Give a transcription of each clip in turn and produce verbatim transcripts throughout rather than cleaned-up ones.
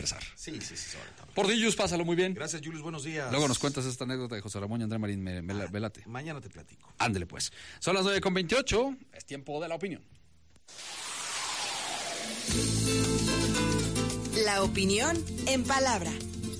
empezar. Sí, sí, sí, sobre todo. Portillos, pásalo muy bien. Gracias, Julius, buenos días. Luego nos cuentas esta anécdota de José Ramón y André Marín, me, me, ah, me late. Mañana te platico. Ándele pues. Son las nueve con veintiocho, es tiempo de la opinión. La opinión en palabra.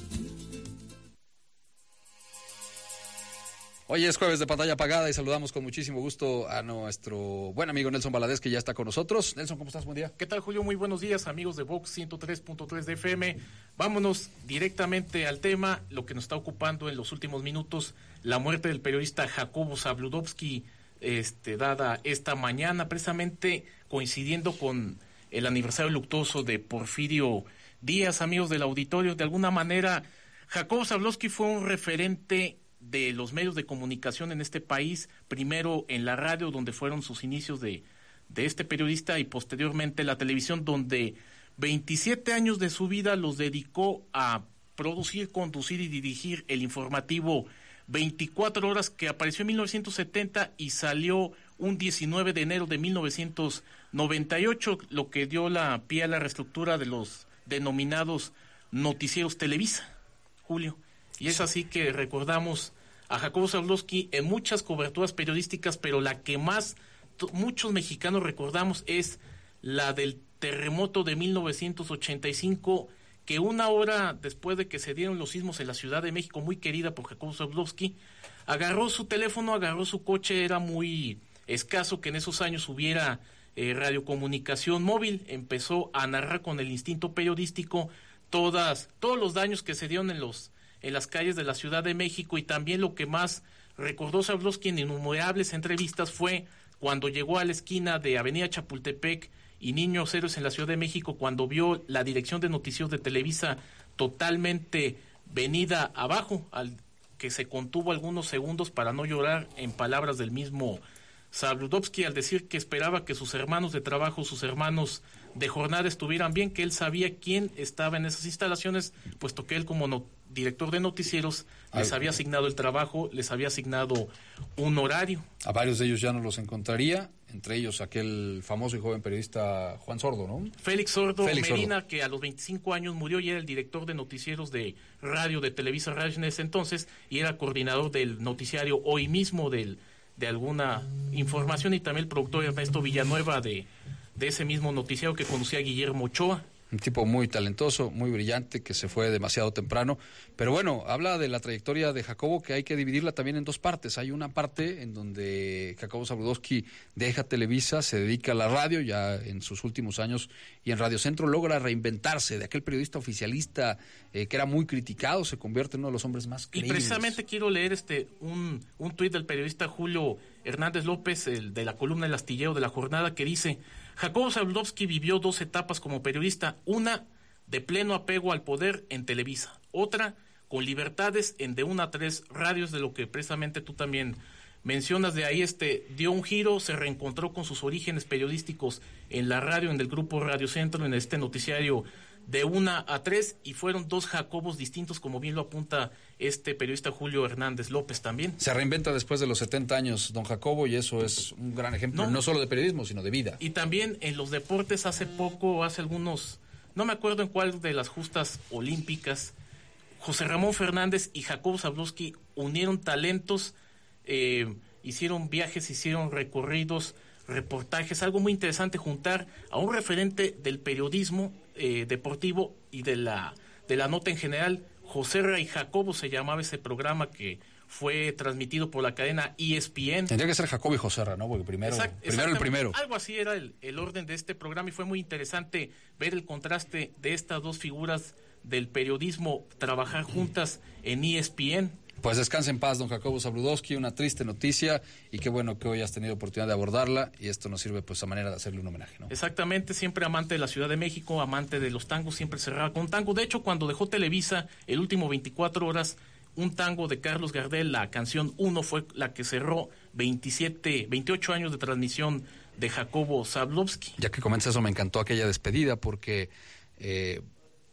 Hoy es jueves de pantalla apagada y saludamos con muchísimo gusto a nuestro buen amigo Nelson Valadez, que ya está con nosotros. Nelson, ¿cómo estás? Buen día. ¿Qué tal, Julio? Muy buenos días, amigos de Vox ciento tres punto tres de F M. Vámonos directamente al tema, lo que nos está ocupando en los últimos minutos, la muerte del periodista Jacobo Zabludovsky, este, dada esta mañana, precisamente coincidiendo con el aniversario luctuoso de Porfirio Díaz. Amigos del auditorio, de alguna manera, Jacobo Zabludovsky fue un referente de los medios de comunicación en este país, primero en la radio, donde fueron sus inicios de, de este periodista, y posteriormente la televisión, donde veintisiete años de su vida los dedicó a producir, conducir y dirigir el informativo veinticuatro horas, que apareció en mil novecientos setenta y salió un diecinueve de enero de mil novecientos noventa y ocho, lo que dio la pie a la reestructura de los denominados noticieros Televisa, Julio. Y es así que recordamos a Jacobo Zabludovsky en muchas coberturas periodísticas, pero la que más t- muchos mexicanos recordamos es la del terremoto de mil novecientos ochenta y cinco, que una hora después de que se dieron los sismos en la Ciudad de México, muy querida por Jacobo Zabludovsky, agarró su teléfono, agarró su coche. Era muy escaso que en esos años hubiera eh, radiocomunicación móvil, empezó a narrar con el instinto periodístico todas todos los daños que se dieron en los en las calles de la Ciudad de México, y también lo que más recordó Zabludovsky en innumerables entrevistas fue cuando llegó a la esquina de Avenida Chapultepec y Niños Héroes en la Ciudad de México, cuando vio la dirección de noticieros de Televisa totalmente venida abajo, al que se contuvo algunos segundos para no llorar, en palabras del mismo Zabludovsky, al decir que esperaba que sus hermanos de trabajo, sus hermanos de jornada estuvieran bien, que él sabía quién estaba en esas instalaciones, puesto que él, como no, director de noticieros, les había asignado el trabajo, les había asignado un horario. A varios de ellos ya no los encontraría, entre ellos aquel famoso y joven periodista Juan Sordo, ¿no? Félix Sordo Félix Medina, Sordo, que a los veinticinco años murió y era el director de noticieros de radio, de Televisa Radio en ese entonces, y era coordinador del noticiario Hoy Mismo, del de alguna información, y también el productor Ernesto Villanueva de, de ese mismo noticiario, que conducía a Guillermo Ochoa. Un tipo muy talentoso, muy brillante, que se fue demasiado temprano. Pero bueno, habla de la trayectoria de Jacobo, que hay que dividirla también en dos partes. Hay una parte en donde Jacobo Zabludovsky deja Televisa, se dedica a la radio ya en sus últimos años, y en Radio Centro logra reinventarse de aquel periodista oficialista eh, que era muy criticado, se convierte en uno de los hombres más creíbles. Y precisamente quiero leer este un, un tuit del periodista Julio Hernández López, el de la columna El Astillero de La Jornada, que dice: Jacobo Zabludovsky vivió dos etapas como periodista, una de pleno apego al poder en Televisa, otra con libertades en de una a tres radios, de lo que precisamente tú también mencionas. De ahí este dio un giro, se reencontró con sus orígenes periodísticos en la radio, en el grupo Radio Centro, en este noticiario de una a tres, y fueron dos Jacobos distintos, como bien lo apunta este periodista Julio Hernández López también. Se reinventa después de los setenta años don Jacobo, y eso es un gran ejemplo, no, no solo de periodismo, sino de vida. Y también en los deportes, hace poco, hace algunos, no me acuerdo en cuál de las justas olímpicas, José Ramón Fernández y Jacobo Zabludovsky unieron talentos, eh, hicieron viajes, hicieron recorridos, reportajes, algo muy interesante, juntar a un referente del periodismo eh, deportivo y de la de la nota en general. José Ray Jacobo se llamaba ese programa, que fue transmitido por la cadena E S P N. Tendría que ser Jacobo y José Ray, ¿no? Porque primero, Exact, primero el primero. Algo así era el, el orden de este programa, y fue muy interesante ver el contraste de estas dos figuras del periodismo trabajar juntas en E S P N. Pues descanse en paz, don Jacobo Zabludovsky, una triste noticia, y qué bueno que hoy has tenido oportunidad de abordarla, y esto nos sirve pues a manera de hacerle un homenaje, ¿no? Exactamente, siempre amante de la Ciudad de México, amante de los tangos, siempre cerraba con tango. De hecho, cuando dejó Televisa, el último veinticuatro horas, un tango de Carlos Gardel, la canción Uno, fue la que cerró veintisiete, veintiocho años de transmisión de Jacobo Zabludovsky. Ya que comienza eso, me encantó aquella despedida, porque... Eh,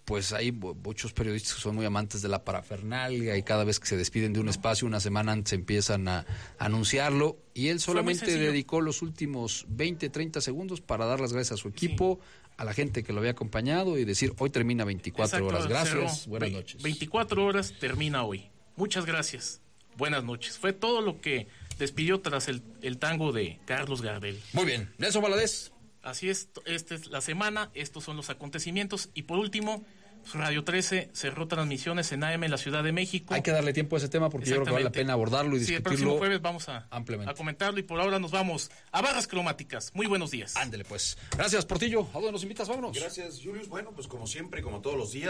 pues hay muchos periodistas que son muy amantes de la parafernalia y cada vez que se despiden de un espacio, una semana antes empiezan a anunciarlo. Y él solamente dedicó los últimos veinte, treinta segundos para dar las gracias a su equipo, sí. a la gente que lo había acompañado y decir, hoy termina veinticuatro Exacto, horas. Gracias, cerró. Buenas noches. veinticuatro horas termina hoy. Muchas gracias. Buenas noches. Fue todo lo que despidió tras el, el tango de Carlos Gardel. Muy bien. Nelson Valadez. Así es, esta es la semana, estos son los acontecimientos. Y por último, Radio trece cerró transmisiones en A M en la Ciudad de México. Hay que darle tiempo a ese tema porque yo creo que vale la pena abordarlo y sí, discutirlo. Sí, el próximo jueves vamos a, ampliamente. a comentarlo y por ahora nos vamos a Barras Cromáticas. Muy buenos días. Ándele pues. Gracias, Portillo. ¿A dónde nos invitas? Vámonos. Gracias, Julius. Bueno, pues como siempre, como todos los días.